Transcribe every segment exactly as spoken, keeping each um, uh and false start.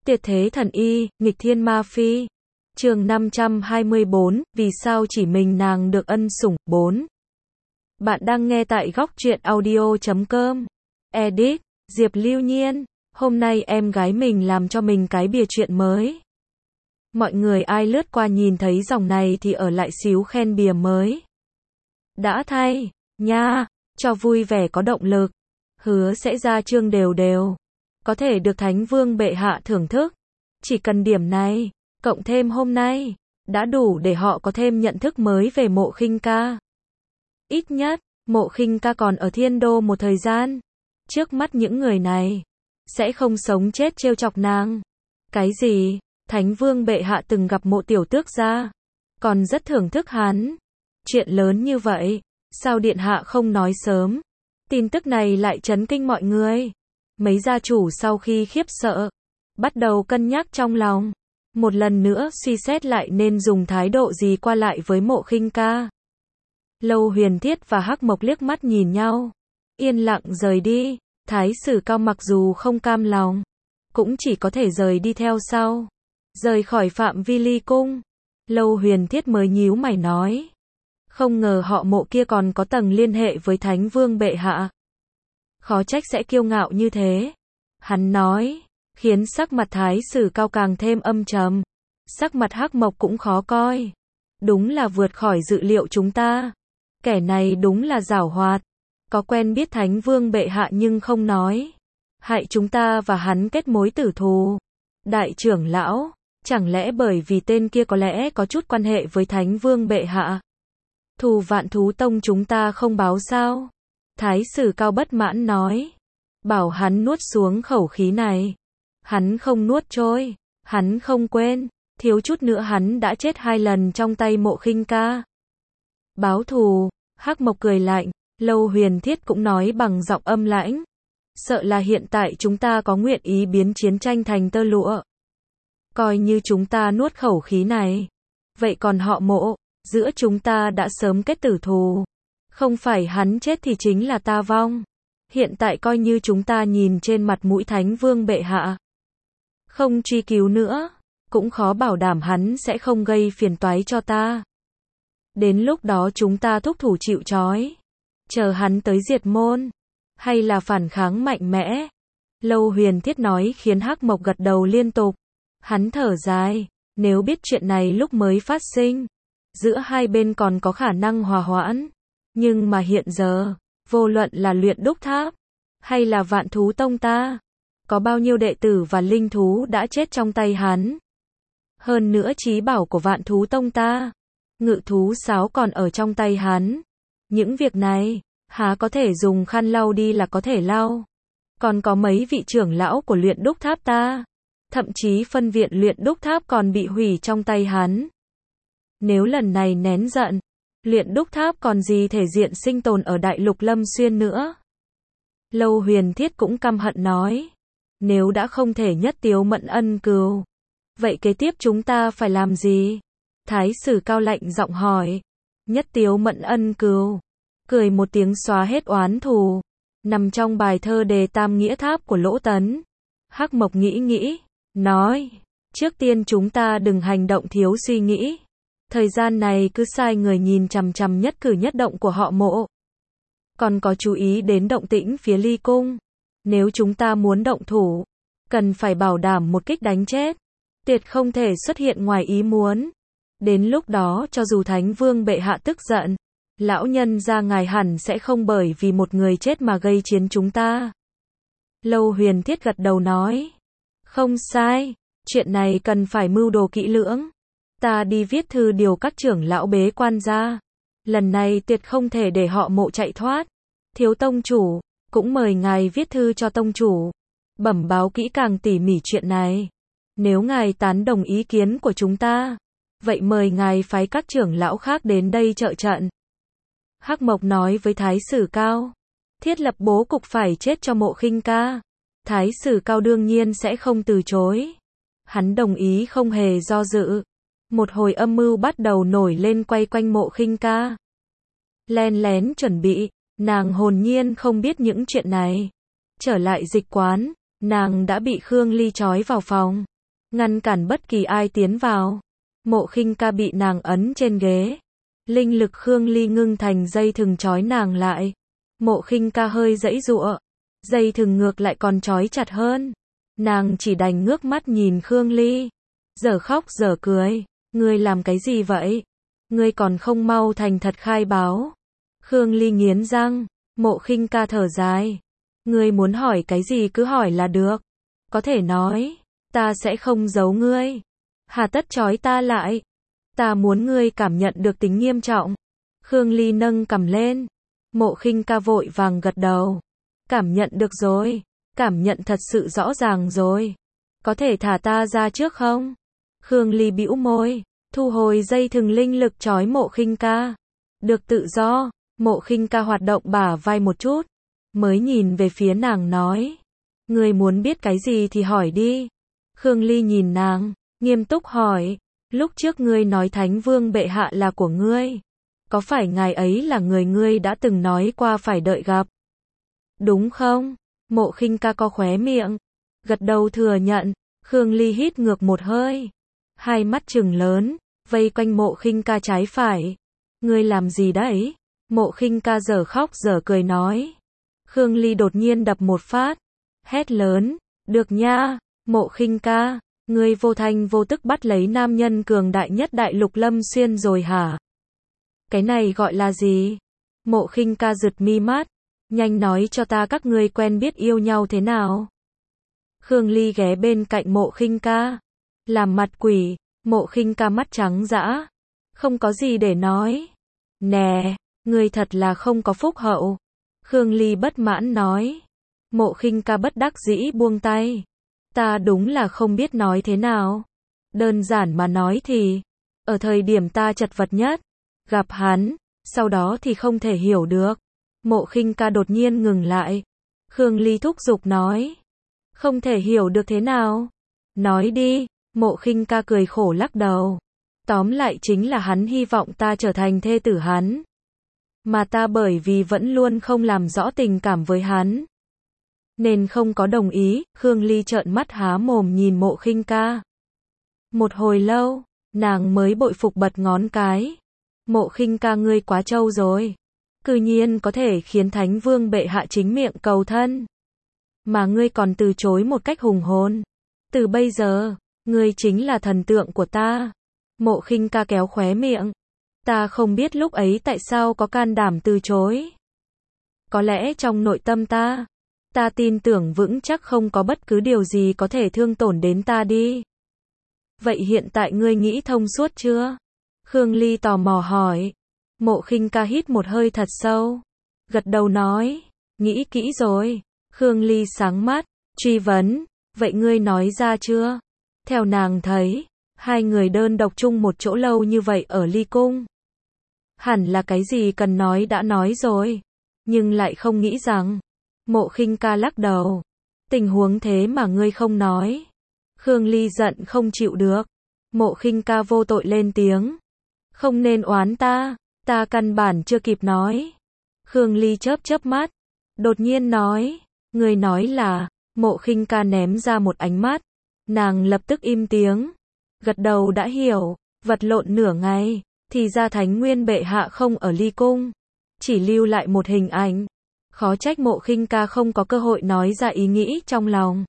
Tuyệt thế thần y, nghịch thiên ma phi. Chương năm trăm hai mươi bốn, vì sao chỉ mình nàng được ân sủng, bốn. Bạn đang nghe tại góc truyện audio chấm com. Edit, Diệp Lưu Nhiên. Hôm nay em gái mình làm cho mình cái bìa truyện mới. Mọi người ai lướt qua nhìn thấy dòng này thì ở lại xíu khen bìa mới. Đã thay, nha, cho vui vẻ có động lực. Hứa sẽ ra chương đều đều. Có thể được Thánh Vương bệ hạ thưởng thức. Chỉ cần điểm này, cộng thêm hôm nay, đã đủ để họ có thêm nhận thức mới về Mộ Khinh Ca. Ít nhất, Mộ Khinh Ca còn ở Thiên Đô một thời gian. Trước mắt những người này, sẽ không sống chết trêu chọc nàng. Cái gì? Thánh Vương bệ hạ từng gặp Mộ tiểu tước gia, còn rất thưởng thức hắn. Chuyện lớn như vậy, sao điện hạ không nói sớm? Tin tức này lại chấn kinh mọi người. Mấy gia chủ sau khi khiếp sợ, bắt đầu cân nhắc trong lòng, một lần nữa suy xét lại nên dùng thái độ gì qua lại với Mộ Khinh Ca. Lâu Huyền Thiết và Hắc Mộc liếc mắt nhìn nhau, yên lặng rời đi. Thái sử Cao mặc dù không cam lòng, cũng chỉ có thể rời đi theo sau, rời khỏi phạm vi ly cung. Lâu Huyền Thiết mới nhíu mày nói, không ngờ họ Mộ kia còn có tầng liên hệ với Thánh Vương bệ hạ. Khó trách sẽ kiêu ngạo như thế. Hắn nói, khiến sắc mặt Thái sử Cao càng thêm âm trầm. Sắc mặt Hắc Mộc cũng khó coi. Đúng là vượt khỏi dự liệu chúng ta. Kẻ này đúng là giảo hoạt. Có quen biết Thánh Vương bệ hạ nhưng không nói. Hại chúng ta và hắn kết mối tử thù. Đại trưởng lão, chẳng lẽ bởi vì tên kia có lẽ có chút quan hệ với Thánh Vương bệ hạ? Thù Vạn Thú Tông chúng ta không báo sao? Thái sử Cao bất mãn nói. Bảo hắn nuốt xuống khẩu khí này. Hắn không nuốt trôi. Hắn không quên. Thiếu chút nữa hắn đã chết hai lần trong tay Mộ Khinh Ca. Báo thù. Hắc Mộc cười lạnh. Lâu Huyền Thiết cũng nói bằng giọng âm lãnh. Sợ là hiện tại chúng ta có nguyện ý biến chiến tranh thành tơ lụa. Coi như chúng ta nuốt khẩu khí này. Vậy còn họ Mộ, giữa chúng ta đã sớm kết tử thù. Không phải hắn chết thì chính là ta vong. Hiện tại coi như chúng ta nhìn trên mặt mũi Thánh Vương bệ hạ, không truy cứu nữa, cũng khó bảo đảm hắn sẽ không gây phiền toái cho ta. Đến lúc đó chúng ta thúc thủ chịu trói, chờ hắn tới diệt môn, hay là phản kháng mạnh mẽ. Lâu Huyền Thiết nói khiến Hắc Mộc gật đầu liên tục. Hắn thở dài, nếu biết chuyện này lúc mới phát sinh, giữa hai bên còn có khả năng hòa hoãn. Nhưng mà hiện giờ, vô luận là Luyện Đúc Tháp, hay là Vạn Thú Tông ta, có bao nhiêu đệ tử và linh thú đã chết trong tay hắn. Hơn nữa chí bảo của Vạn Thú Tông ta, Ngự thú sáo còn ở trong tay hắn. Những việc này, há có thể dùng khăn lau đi là có thể lau. Còn có mấy vị trưởng lão của Luyện Đúc Tháp ta, thậm chí phân viện Luyện Đúc Tháp còn bị hủy trong tay hắn. Nếu lần này nén giận, Luyện Đúc Tháp còn gì thể diện sinh tồn ở đại lục Lâm Xuyên nữa. Lâu Huyền Thiết cũng căm hận nói, nếu đã không thể nhất tiếu mận ân cừu, vậy kế tiếp chúng ta phải làm gì? Thái sử Cao lạnh giọng hỏi. Nhất tiếu mận ân cừu, cười một tiếng xóa hết oán thù, nằm trong bài thơ đề Tam Nghĩa Tháp của Lỗ Tấn. Hắc Mộc nghĩ nghĩ, nói, trước tiên chúng ta đừng hành động thiếu suy nghĩ. Thời gian này cứ sai người nhìn chằm chằm nhất cử nhất động của họ Mộ. Còn có chú ý đến động tĩnh phía ly cung. Nếu chúng ta muốn động thủ, cần phải bảo đảm một kích đánh chết. Tuyệt không thể xuất hiện ngoài ý muốn. Đến lúc đó cho dù Thánh Vương bệ hạ tức giận, lão nhân gia ngài hẳn sẽ không bởi vì một người chết mà gây chiến chúng ta. Lâu Huyền Thiết gật đầu nói. Không sai, chuyện này cần phải mưu đồ kỹ lưỡng. Ta đi viết thư điều các trưởng lão bế quan ra. Lần này tuyệt không thể để họ Mộ chạy thoát. Thiếu tông chủ, cũng mời ngài viết thư cho tông chủ, bẩm báo kỹ càng tỉ mỉ chuyện này. Nếu ngài tán đồng ý kiến của chúng ta, vậy mời ngài phái các trưởng lão khác đến đây trợ trận. Hắc Mộc nói với Thái sử Cao, thiết lập bố cục phải chết cho Mộ Khinh Ca. Thái sử Cao đương nhiên sẽ không từ chối. Hắn đồng ý không hề do dự. Một hồi âm mưu bắt đầu nổi lên quay quanh Mộ Khinh Ca. Len lén chuẩn bị, nàng hồn nhiên không biết những chuyện này. Trở lại dịch quán, nàng đã bị Khương Ly trói vào phòng. ngăn cản bất kỳ ai tiến vào. Mộ Khinh Ca bị nàng ấn trên ghế. Linh lực Khương Ly ngưng thành dây thừng trói nàng lại. Mộ Khinh Ca hơi giãy giụa, dây thừng ngược lại còn trói chặt hơn. Nàng chỉ đành ngước mắt nhìn Khương Ly, dở khóc dở cười, ngươi làm cái gì vậy? Ngươi còn không mau thành thật khai báo. Khương Ly nghiến răng. Mộ Khinh Ca thở dài, ngươi muốn hỏi cái gì cứ hỏi là được, có thể nói, ta sẽ không giấu ngươi. Hà tất trói ta lại? Ta muốn ngươi cảm nhận được tính nghiêm trọng. Khương Ly nâng cằm lên. Mộ Khinh Ca vội vàng gật đầu. Cảm nhận được rồi, cảm nhận thật sự rõ ràng rồi. Có thể thả ta ra trước không? Khương Ly bĩu môi, thu hồi dây thừng linh lực trói Mộ Khinh Ca. Được tự do. Mộ Khinh Ca hoạt động bả vai một chút, mới nhìn về phía nàng nói, ngươi muốn biết cái gì thì hỏi đi. Khương Ly nhìn nàng, nghiêm túc hỏi, lúc trước ngươi nói Thánh Vương bệ hạ là của ngươi, có phải ngài ấy là người ngươi đã từng nói qua phải đợi gặp? Đúng không? Mộ Khinh Ca co khóe miệng, gật đầu thừa nhận. Khương Ly hít ngược một hơi, hai mắt trừng lớn, vây quanh Mộ Khinh Ca trái phải. Ngươi làm gì đấy? Mộ Khinh Ca dở khóc dở cười nói. Khương Ly đột nhiên đập một phát, hét lớn, được nha, Mộ Khinh Ca, ngươi vô thanh vô tức bắt lấy nam nhân cường đại nhất đại lục Lâm Xuyên rồi hả? Cái này gọi là gì? Mộ Khinh Ca giật mi mắt, nhanh nói cho ta các ngươi quen biết yêu nhau thế nào? Khương Ly ghé bên cạnh Mộ Khinh Ca, làm mặt quỷ. Mộ Khinh Ca mắt trắng dã, không có gì để nói. Nè, ngươi thật là không có phúc hậu. Khương Ly bất mãn nói. Mộ Khinh Ca bất đắc dĩ buông tay. Ta đúng là không biết nói thế nào. Đơn giản mà nói thì, ở thời điểm ta chật vật nhất, gặp hắn, sau đó thì không thể hiểu được. Mộ Khinh Ca đột nhiên ngừng lại. Khương Ly thúc giục nói. Không thể hiểu được thế nào? Nói đi. Mộ Khinh Ca cười khổ lắc đầu. Tóm lại chính là hắn hy vọng ta trở thành thê tử hắn. Mà ta bởi vì vẫn luôn không làm rõ tình cảm với hắn, nên không có đồng ý. Khương Ly trợn mắt há mồm nhìn Mộ Khinh Ca. Một hồi lâu, nàng mới bội phục bật ngón cái. Mộ Khinh Ca ngươi quá trâu rồi. Cư nhiên có thể khiến Thánh Vương bệ hạ chính miệng cầu thân. Mà ngươi còn từ chối một cách hùng hồn. Từ bây giờ, ngươi chính là thần tượng của ta. Mộ Khinh Ca kéo khóe miệng. Ta không biết lúc ấy tại sao có can đảm từ chối. Có lẽ trong nội tâm ta, ta tin tưởng vững chắc không có bất cứ điều gì có thể thương tổn đến ta đi. Vậy hiện tại ngươi nghĩ thông suốt chưa? Khương Ly tò mò hỏi. Mộ Khinh Ca hít một hơi thật sâu, gật đầu nói, nghĩ kỹ rồi. Khương Ly sáng mắt, truy vấn, vậy ngươi nói ra chưa? Theo nàng thấy, hai người đơn độc chung một chỗ lâu như vậy ở Ly Cung, hẳn là cái gì cần nói đã nói rồi, nhưng lại không nghĩ rằng. Mộ Khinh Ca lắc đầu. Tình huống thế mà ngươi không nói. Khương Ly giận không chịu được. Mộ Khinh Ca vô tội lên tiếng. Không nên oán ta, ta căn bản chưa kịp nói. Khương Ly chớp chớp mắt, đột nhiên nói, ngươi nói là. Mộ Khinh Ca ném ra một ánh mắt. Nàng lập tức im tiếng, gật đầu đã hiểu. Vật lộn nửa ngày, thì ra Thánh Nguyên bệ hạ không ở Ly Cung, chỉ lưu lại một hình ảnh. Khó trách Mộ Khinh Ca không có cơ hội nói ra ý nghĩ trong lòng.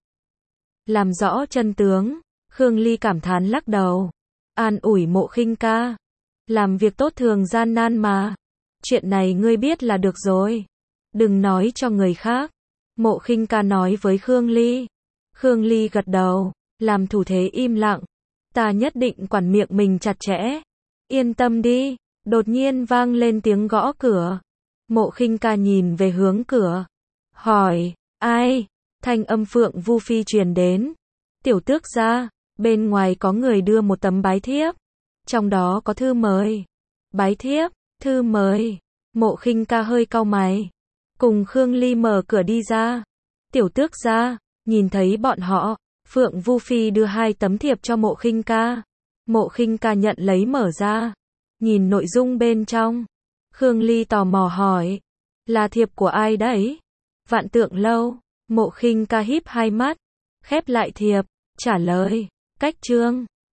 Làm rõ chân tướng, Khương Ly cảm thán lắc đầu, an ủi Mộ Khinh Ca. Làm việc tốt thường gian nan mà. Chuyện này ngươi biết là được rồi. Đừng nói cho người khác. Mộ Khinh Ca nói với Khương Ly. Khương Ly gật đầu, làm thủ thế im lặng. Ta nhất định quản miệng mình chặt chẽ. Yên tâm đi. Đột nhiên vang lên tiếng gõ cửa. Mộ Khinh Ca nhìn về hướng cửa, hỏi, ai? Thanh âm Phượng Vu Phi truyền đến. Tiểu tước gia, bên ngoài có người đưa một tấm bái thiếp, trong đó có thư mời. Bái thiếp, thư mời. Mộ Khinh Ca hơi cau mày, cùng Khương Ly mở cửa đi ra. Tiểu tước gia, nhìn thấy bọn họ, Phượng Vu Phi đưa hai tấm thiệp cho Mộ Khinh Ca. Mộ Khinh Ca nhận lấy mở ra, nhìn nội dung bên trong. Khương Ly tò mò hỏi, là thiệp của ai đấy? Vạn Tượng Lâu. Mộ Khinh Ca híp hai mắt, khép lại thiệp, trả lời, Cách chương